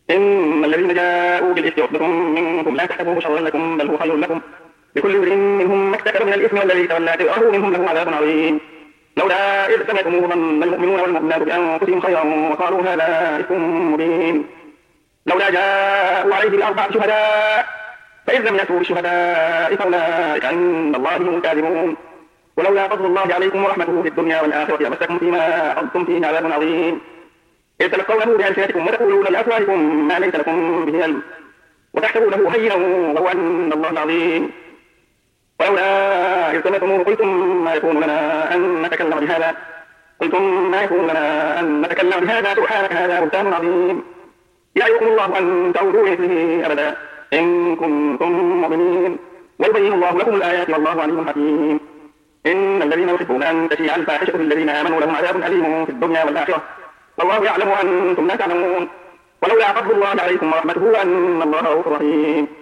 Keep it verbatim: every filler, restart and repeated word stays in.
إن الذين جاءوا بالإفك عصبة منكم لا تحسبوه شرا لكم بل هو خير لكم لكل امرئ منهم ما اكتسب من الإثم والذي تولى كبره منهم له عذاب عظيم لولا إذ سمعتموه ظن المؤمنون والمؤمنات بأنفسهم خيرا وقالوا هذا إفك مبين لولا جاءوا عليه بأربعة شهداء فإذ لم يأتوا بالشهداء فأولئك عند الله هم الكاذبون ولولا فضل الله عليكم ورحمته في الدنيا والآخرة لمسكم فيما أخذتم فيه عذاب عظيم إذ تلقونه بألسنتكم وتقولون لأفواهكم ما ليس لكم به علم وتحسبونه هينا وهو عند الله عظيم ولولا إذ سمعتموه قلتم ما يكون لنا أن نتكلم بهذا قلتم ما يكون لنا أن نتكلم بهذا سبحانك هذا بهتان عظيم يعظكم الله أن تعودوا إليه أبدا إن كنتم مؤمنين ويبين الله لكم الآيات والله عليم حكيم إن الذين يحبون أن تشيع الفاحشة في الذين آمنوا لهم عذاب أليم في الدنيا والآخرة والله يعلم وأنتم لا تعلمون ولولا فضل الله عليكم ورحمته أن الله غفور رحيم